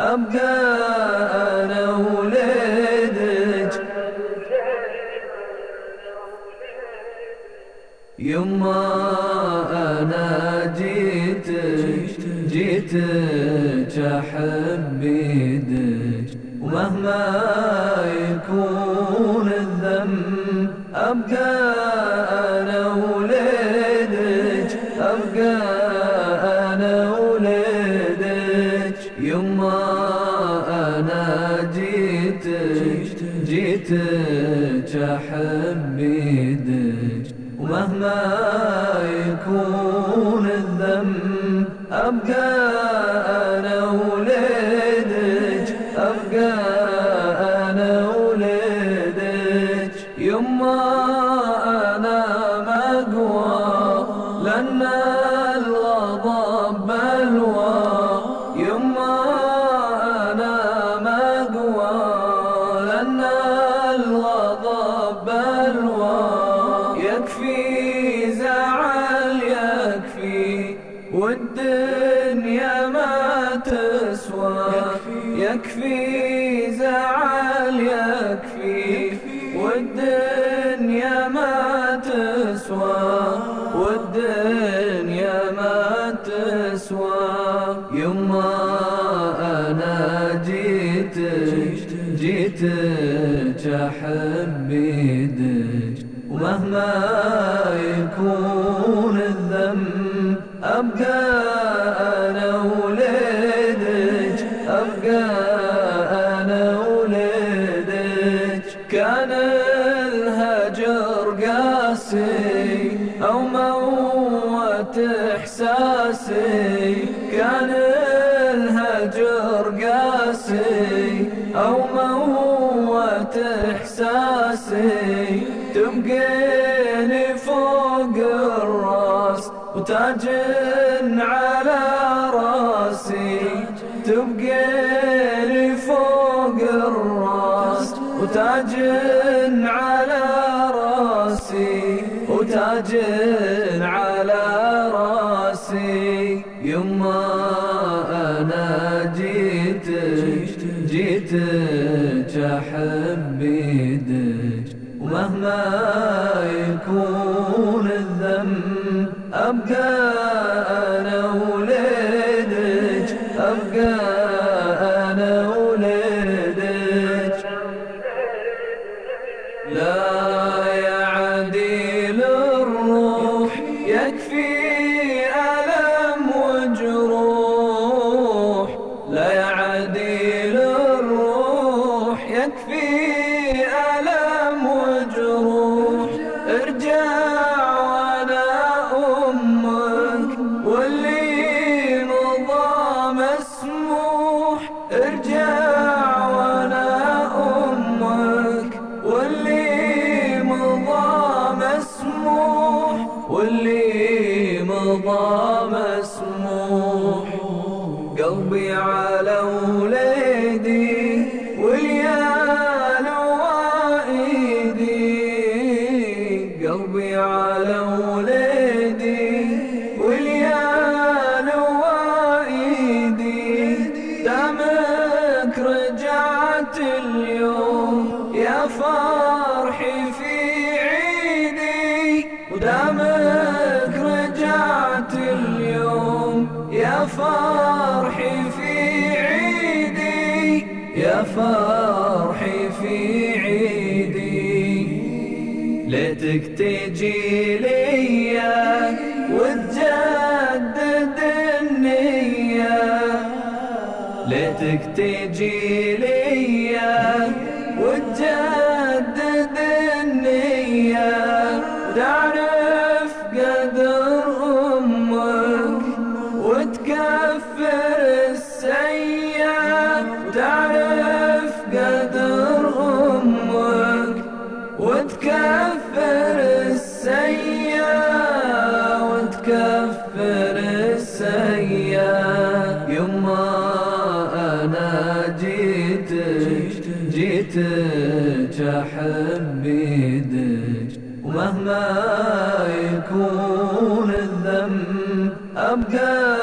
أبقى أنا ولدك. يما أنا جيتك أحب يدك، ومهما يكون الذنب أبقى أنا ولدك، أبقى أنا ولدك. يما أنا جيتك أحب يدك، ومهما يكون الذنب أبقى أنا ولدك، أبقى أنا ولدك. يما أنا مقوى لأن الغضب بلوى، يما أنا مقوى لأن الغضب بلوى. يكفي زعل يكفي والدنيا ما تسوى، يكفي زعل يكفي والدنيا ما تسوى، والدنيا ما تسوى. يما أنا جيتك أحب يدك، ومهما يكون الذنب أبقى أنا ولدك، أبقى أنا ولدك. كان الهجر قاسي أو موت إحساسي، كان الهجر قاسي أو موت إحساسي. تبقيني فوق الراس وتاج على راسي، تبقيني فوق الراس وتاج على راسي، وتاج على راسي. يما أنا جيتك أحب يدك، ومهما يكون الذنب أبقى أنا ولدك، أبقى أنا ولدك. لا يعديل الروح يكفي ألم وجروح، لا يعديل الروح يكفي ألم وجروح. ارجع وانا أمك واللي مضى مسموح، ارجع وانا أمك واللي مضى مسموح، واللي مضى مسموح. قلبي على وليدي واليال وايدي، قلبي على وليدي واليال وايدي. دامك رجعت اليوم يا فرحي في عيدي، ودامك رجعت اليوم يا فرحي في عيدي، يا فرحي في عيدي. ليتك تجي ليا وتجدد النية، ليتك تجي ليا وتجدد النية. تعرف قدر أمك وتكفر السيئات، تعرف قدر أمك وتكفر السيئات، وتكفر السيئات. يما أنا جيتك أحب يدك، ومهما يكون الذنب أبقى